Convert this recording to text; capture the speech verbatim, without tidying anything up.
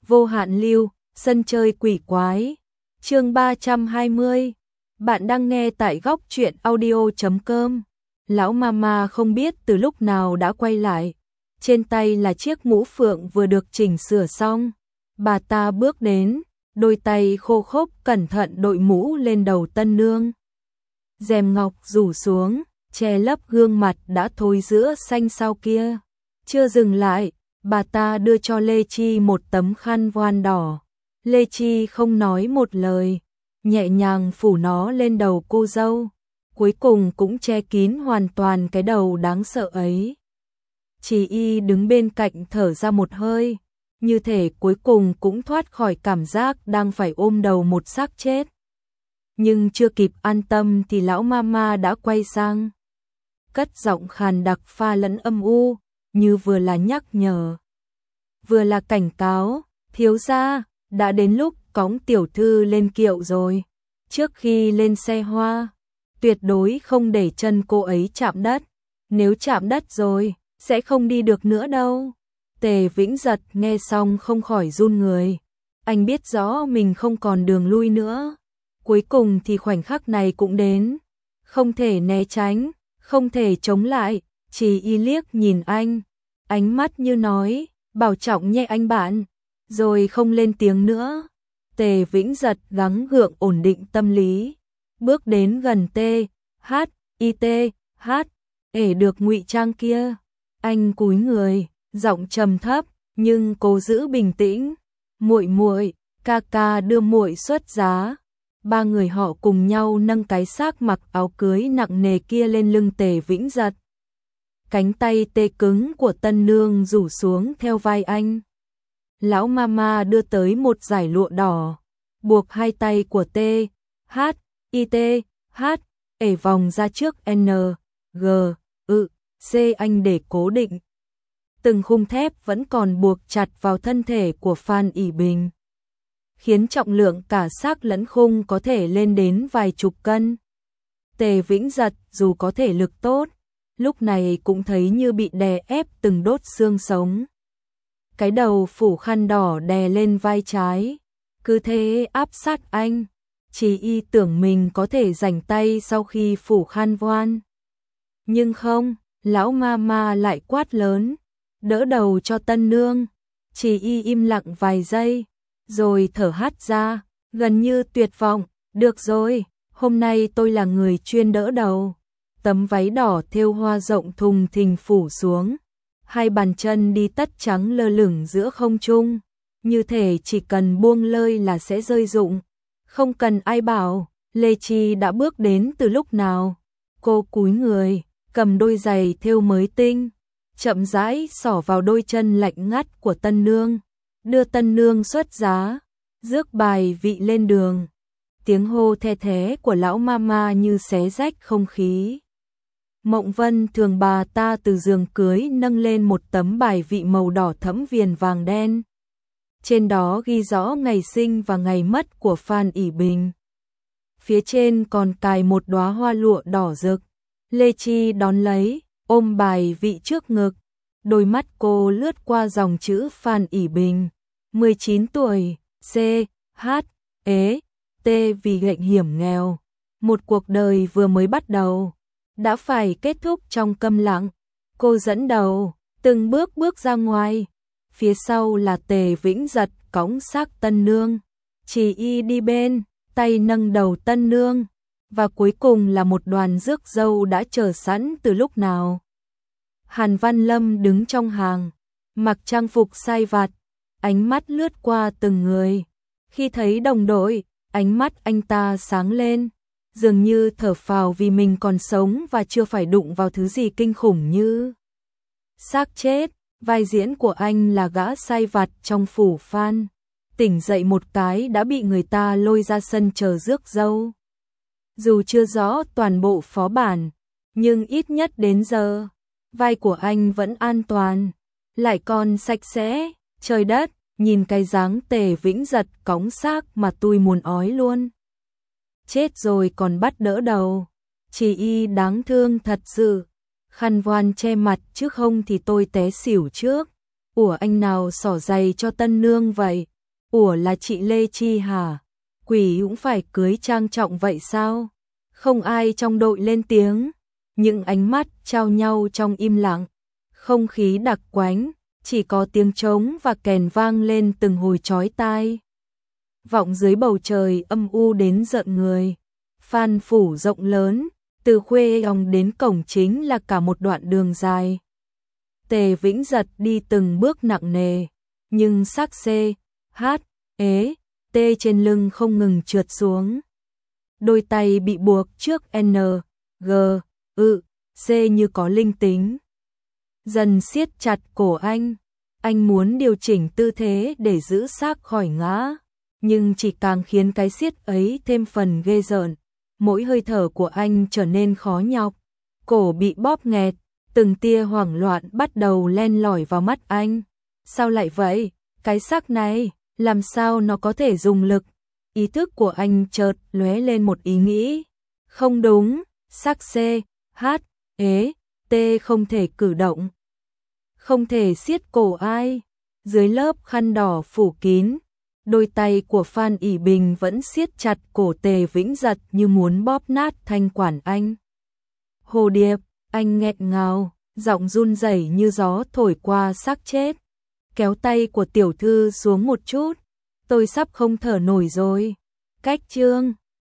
Vô hạn lưu, sân chơi quỷ quái. Chương ba trăm hai mươi. Bạn đang nghe tại góc truyện audio chấm com. Lão mama không biết từ lúc nào đã quay lại. Trên tay là chiếc mũ phượng vừa được chỉnh sửa xong. Bà ta bước đến, đôi tay khô khốc cẩn thận đội mũ lên đầu tân nương. Rèm ngọc rủ xuống, che lấp gương mặt đã thối rữa xanh xao kia. Chưa dừng lại, bà ta đưa cho Lê Chi một tấm khăn voan đỏ. Lê Chi không nói một lời, nhẹ nhàng phủ nó lên đầu cô dâu, cuối cùng cũng che kín hoàn toàn cái đầu đáng sợ ấy. Chỉ y đứng bên cạnh thở ra một hơi, như thể cuối cùng cũng thoát khỏi cảm giác đang phải ôm đầu một xác chết. Nhưng chưa kịp an tâm thì lão mama đã quay sang, cất giọng khàn đặc pha lẫn âm u, như vừa là nhắc nhở, vừa là cảnh cáo, thiếu gia, đã đến lúc cõng tiểu thư lên kiệu rồi. Trước khi lên xe hoa, tuyệt đối không để chân cô ấy chạm đất, nếu chạm đất rồi, sẽ không đi được nữa đâu. Tề Vĩnh Giật nghe xong không khỏi run người, anh biết rõ mình không còn đường lui nữa. Cuối cùng thì khoảnh khắc này cũng đến, không thể né tránh, không thể chống lại, chỉ y liếc nhìn anh, ánh mắt như nói, bảo trọng nhé anh bạn, rồi không lên tiếng nữa. Tề Vĩnh Giật gắng gượng ổn định tâm lý, bước đến gần T, H, I T, H, ể được ngụy trang kia. Anh cúi người, giọng trầm thấp, nhưng cố giữ bình tĩnh. Muội muội, ca ca đưa muội xuất giá. Ba người họ cùng nhau nâng cái xác mặc áo cưới nặng nề kia lên lưng Tề Vĩnh Giật. Cánh tay tê cứng của tân nương rủ xuống theo vai anh. Lão mama đưa tới một dải lụa đỏ, buộc hai tay của T, H, I T, H, ể vòng ra trước N, G, ự, C anh để cố định. Từng khung thép vẫn còn buộc chặt vào thân thể của Phan ỷ Bình, khiến trọng lượng cả xác lẫn khung có thể lên đến vài chục cân. Tề Vĩnh Giật dù có thể lực tốt, lúc này cũng thấy như bị đè ép từng đốt xương sống. Cái đầu phủ khăn đỏ đè lên vai trái, cứ thế áp sát anh, chỉ y tưởng mình có thể rảnh tay sau khi phủ khăn voan. Nhưng không, lão mama lại quát lớn, đỡ đầu cho tân nương, chỉ y im lặng vài giây, rồi thở hắt ra, gần như tuyệt vọng, được rồi, hôm nay tôi là người chuyên đỡ đầu. Tấm váy đỏ thêu hoa rộng thùng thình phủ xuống, hai bàn chân đi tất trắng lơ lửng giữa không trung, như thể chỉ cần buông lơi là sẽ rơi rụng. Không cần ai bảo, Lê Chi đã bước đến từ lúc nào. Cô cúi người, cầm đôi giày thêu mới tinh, chậm rãi xỏ vào đôi chân lạnh ngắt của tân nương, đưa tân nương xuất giá, rước bài vị lên đường. Tiếng hô the thé của lão mama như xé rách không khí. Mộng Vân thường bà ta từ giường cưới nâng lên một tấm bài vị màu đỏ thẫm viền vàng đen. Trên đó ghi rõ ngày sinh và ngày mất của Phan ỷ Bình. Phía trên còn cài một đóa hoa lụa đỏ rực. Lê Chi đón lấy, ôm bài vị trước ngực. Đôi mắt cô lướt qua dòng chữ Phan ỷ Bình, mười chín tuổi, C, H, ế, T vì gệnh hiểm nghèo. Một cuộc đời vừa mới bắt đầu, đã phải kết thúc trong câm lặng. Cô dẫn đầu, từng bước bước ra ngoài. Phía sau là Tề Vĩnh Giật cõng xác tân nương, chỉ y đi bên, tay nâng đầu tân nương. Và cuối cùng là một đoàn rước dâu đã chờ sẵn từ lúc nào. Hàn Văn Lâm đứng trong hàng, mặc trang phục sai vặt, ánh mắt lướt qua từng người. Khi thấy đồng đội, ánh mắt anh ta sáng lên, dường như thở phào vì mình còn sống và chưa phải đụng vào thứ gì kinh khủng như xác chết. Vai diễn của anh là gã sai vặt trong phủ Phan, tỉnh dậy một cái đã bị người ta lôi ra sân chờ rước dâu. Dù chưa rõ toàn bộ phó bản, nhưng ít nhất đến giờ, vai của anh vẫn an toàn, lại còn sạch sẽ. Trời đất, nhìn cái dáng Tề Vĩnh Giật cõng xác mà tôi muốn ói luôn. Chết rồi còn bắt đỡ đầu, chỉ y đáng thương thật sự. Khăn voan che mặt chứ không thì tôi té xỉu trước. Ủa anh nào xỏ giày cho tân nương vậy, Ủa là chị Lê Chi hả? Quỷ cũng phải cưới trang trọng vậy sao? Không ai trong đội lên tiếng, những ánh mắt trao nhau trong im lặng, không khí đặc quánh, chỉ có tiếng trống và kèn vang lên từng hồi chói tai. Vọng dưới bầu trời âm u đến rợn người, Phan phủ rộng lớn, từ Khuê Ông đến cổng chính là cả một đoạn đường dài. Tề Vĩnh Giật đi từng bước nặng nề, nhưng xác C, H, ế, T trên lưng không ngừng trượt xuống. Đôi tay bị buộc trước N, G, ự, C như có linh tính. Dần siết chặt cổ anh, anh muốn điều chỉnh tư thế để giữ xác khỏi ngã, nhưng chỉ càng khiến cái siết ấy thêm phần ghê rợn. Mỗi hơi thở của anh trở nên khó nhọc, cổ bị bóp nghẹt, từng tia hoảng loạn bắt đầu len lỏi vào mắt anh. Sao lại vậy? Cái xác này, làm sao nó có thể dùng lực? Ý thức của anh chợt lóe lên một ý nghĩ. Không đúng, xác C, H, ế, T không thể cử động. Không thể siết cổ ai. Dưới lớp khăn đỏ phủ kín, đôi tay của Phan ỷ Bình vẫn siết chặt cổ Tề Vĩnh Giật như muốn bóp nát thanh quản anh. Hồ Điệp, anh nghẹn ngào, giọng run rẩy như gió thổi qua xác chết. Kéo tay của tiểu thư xuống một chút, tôi sắp không thở nổi rồi. Cách chương